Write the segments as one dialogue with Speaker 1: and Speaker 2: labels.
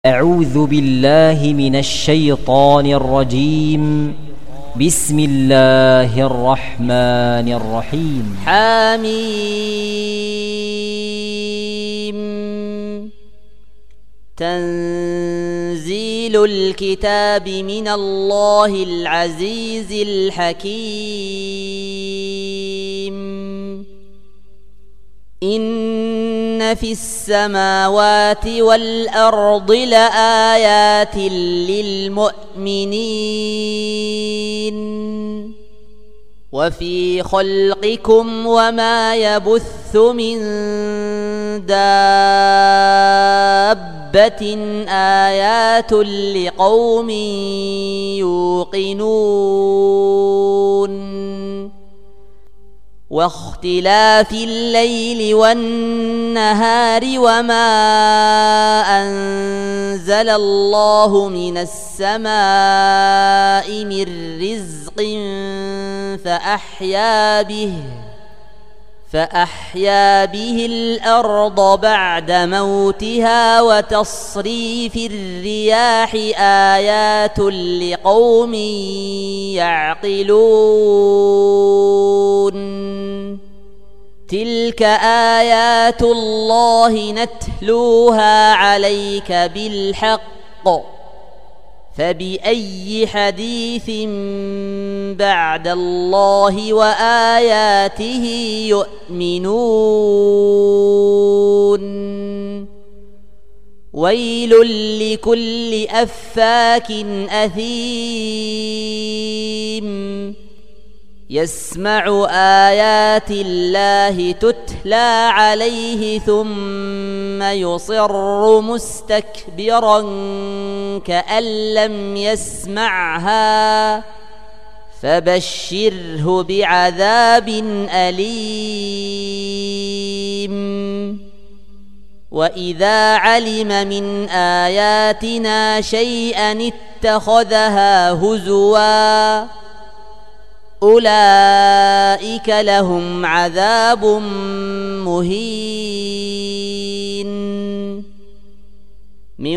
Speaker 1: أعوذ بالله من الشيطان الرجيم. بسم الله الرحمن الرحيم.
Speaker 2: حميم. تنزيل الكتاب من الله العزيز الحكيم. إن في السماوات والأرض لآيات للمؤمنين وفي خلقكم وما يبث من دابة آيات لقوم يوقنون واختلاف الليل والنهار وما أنزل الله من السماء من رزق فأحيا به الأرض بعد موتها وتصريف الرياح آيات لقوم يعقلون. تلك آيات الله نتلوها عليك بالحق فبأي حديث بعد الله وآياته يؤمنون. ويل لكل أفاك أثيم يسمع آيات الله تتلى عليه ثم يصر مستكبرا كأن لم يسمعها فبشره بعذاب أليم. وإذا علم من آياتنا شيئا اتخذها هزوا أولئك لهم عذاب مهين من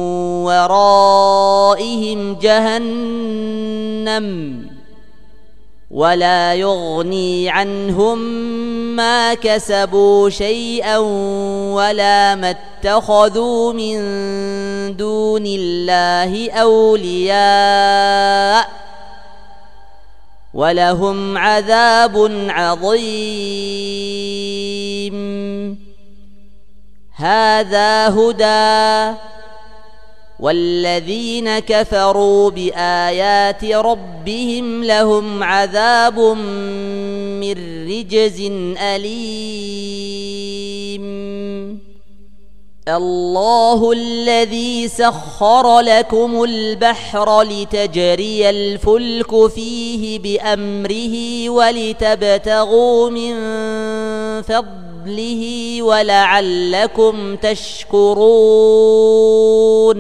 Speaker 2: ورائهم جهنم ولا يغني عنهم ما كسبوا شيئا ولا ما اتخذوا من دون الله أولياء ولهم عذاب عظيم. هذا هدى والذين كفروا بآيات ربهم لهم عذاب من رجز أليم. الله الذي سخر لكم البحر لتجري الفلك فيه بأمره ولتبتغوا من فضله ولعلكم تشكرون.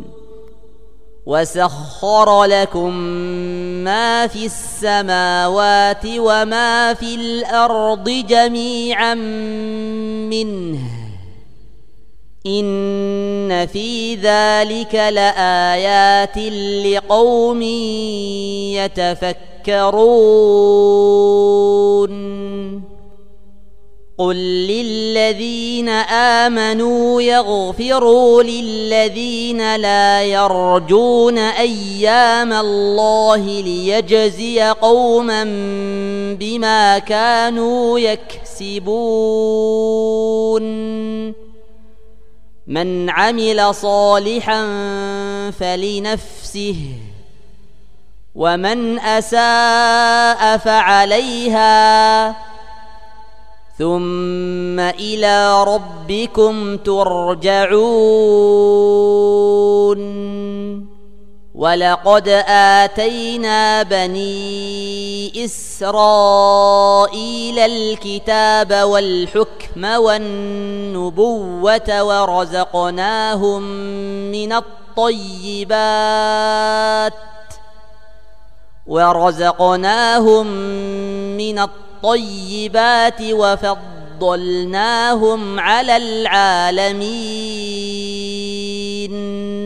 Speaker 2: وسخر لكم ما في السماوات وما في الأرض جميعا منه إن في ذلك لآيات لقوم يتفكرون. قل للذين آمنوا يغفروا للذين لا يرجون أيام الله ليجزي قوما بما كانوا يكسبون. من عمل صالحا فلنفسه ومن أساء فعليها ثم إلى ربكم ترجعون. ولقد آتينا بني إسرائيل الكتاب والحكم والنبوة ورزقناهم من الطيبات وفضلناهم على العالمين.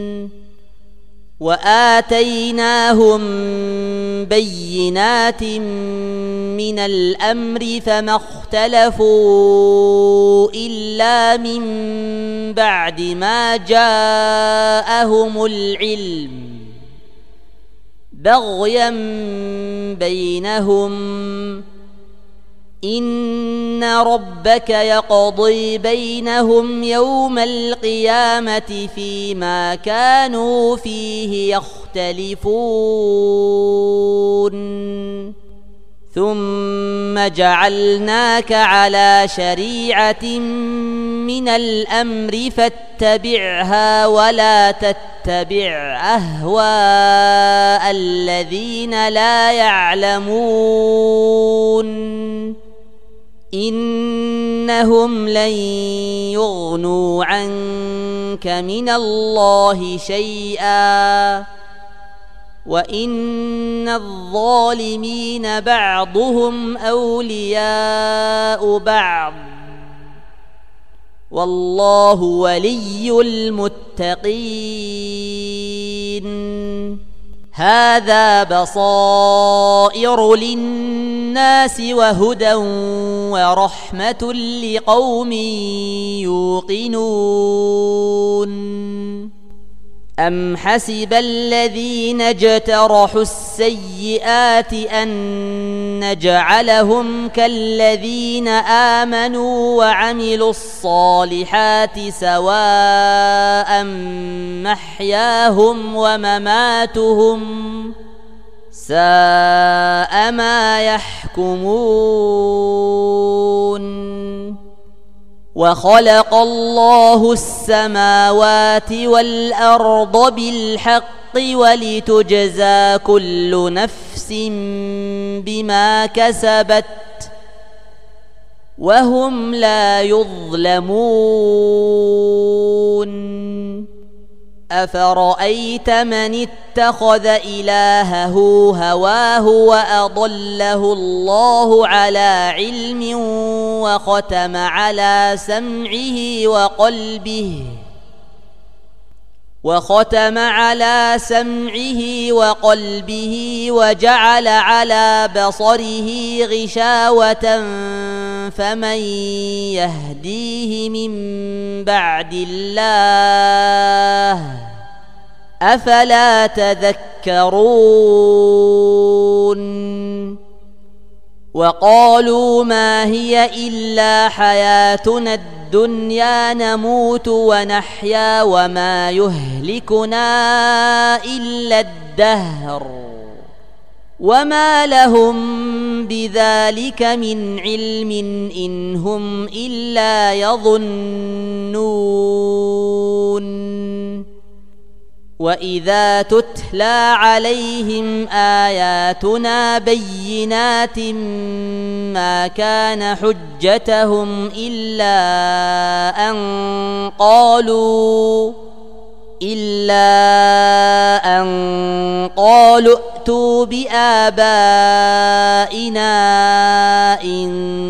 Speaker 2: وآتيناهم بينات من الأمر فما اختلفوا إلا من بعد ما جاءهم العلم بغيا بينهم إن ربك يقضي بينهم يوم القيامة فيما كانوا فيه يختلفون ثم جعلناك على شريعة من الأمر فاتبعها ولا تتبع أهواء الذين لا يعلمون إنهم لن يغنوا عنك من الله شيئا وإن الظالمين بعضهم أولياء بعض والله ولي المتقين هذا بصائر للناس وهدى ورحمة لقوم يوقنون أم حسب الذين اجترحوا السيئات أن نجعلهم كالذين آمنوا وعملوا الصالحات سواء محياهم ومماتهم ساء ما يحكمون وخلق الله السماوات والأرض بالحق ولتجزى كل نفس بما كسبت وهم لا يظلمون أفرأيت من اتخذ إلهه هواه وأضله الله على علم وختم على سمعه وقلبه وجعل على بصره غشاوة فمن يهديه من بعد الله أفلا تذكرون وقالوا ما هي إلا حياتنا الدنيا نموت ونحيا وما يهلكنا إلا الدهر وما لهم بذلك من علم إن هم إلا يظنون وإذا تتلى عليهم آياتنا بينات ما كان حجتهم إلا أن قالوا ائتوا بآبائنا إن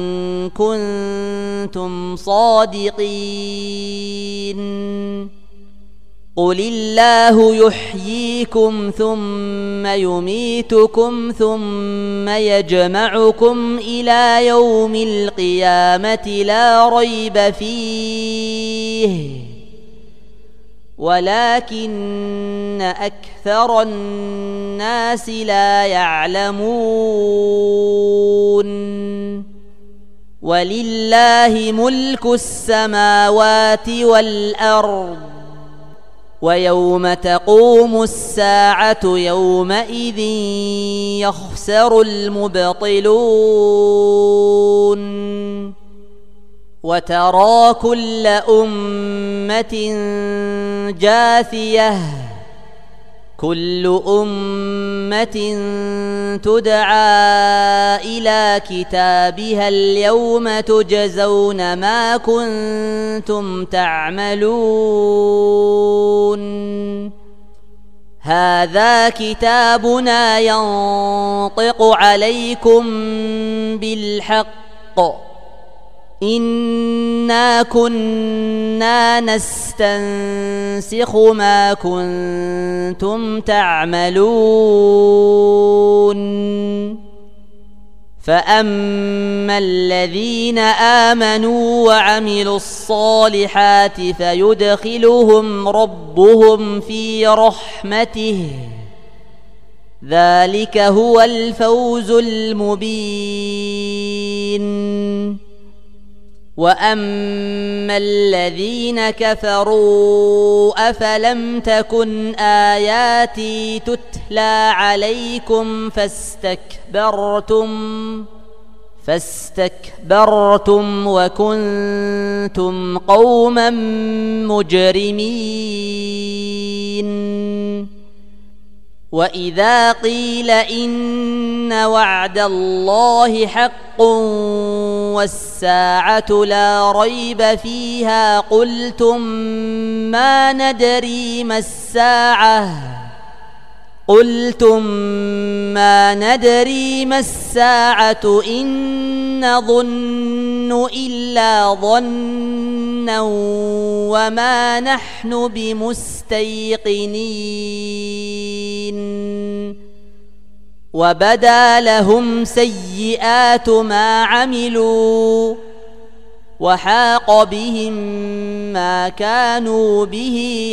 Speaker 2: كنتم صادقين قل الله يحييكم ثم يميتكم ثم يجمعكم إلى يوم القيامة لا ريب فيه ولكن أكثر الناس لا يعلمون ولله ملك السماوات والأرض ويوم تقوم الساعة يومئذ يخسر المبطلون وترى كل أمة جاثية كل أمة تدعى إلى كتابها اليوم تجزون ما كنتم تعملون هذا كتابنا ينطق عليكم بالحق إنا كنا نستنسخ ما كنتم تعملون فأما الذين آمنوا وعملوا الصالحات فيدخلهم ربهم في رحمته ذلك هو الفوز المبين وأما الذين كفروا أفلم تكن آياتي تتلى عليكم فاستكبرتم وكنتم قوما مجرمين وإذا قيل إن وعد الله حق والساعة لا ريب فيها قلتم ما ندري ما الساعة إن نظن إلا ظنا وما نحن بمستيقنين وبدا لهم سيئات ما عملوا وحاق بهم ما كانوا به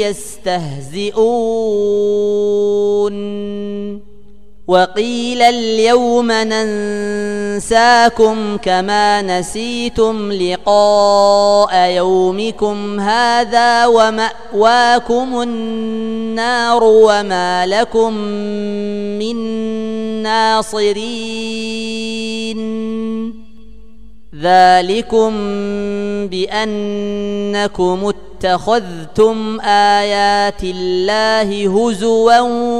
Speaker 2: يستهزئون وقيل اليوم ننساكم كما نسيتم لقاء يومكم هذا ومأواكم النار وما لكم من ناصرين ذلكم بأنكم اتخذتم آيات الله هزوا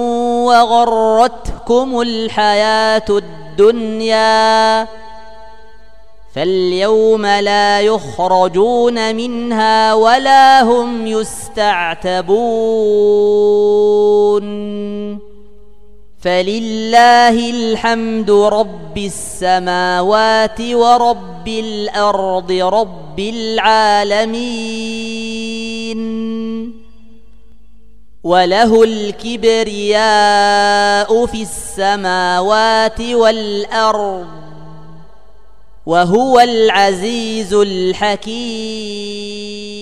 Speaker 2: وغرتكم الحياة الدنيا فاليوم لا يخرجون منها ولا هم يستعتبون فلله الحمد رب السماوات ورب الأرض رب العالمين وله الكبرياء في السماوات والأرض وهو العزيز الحكيم.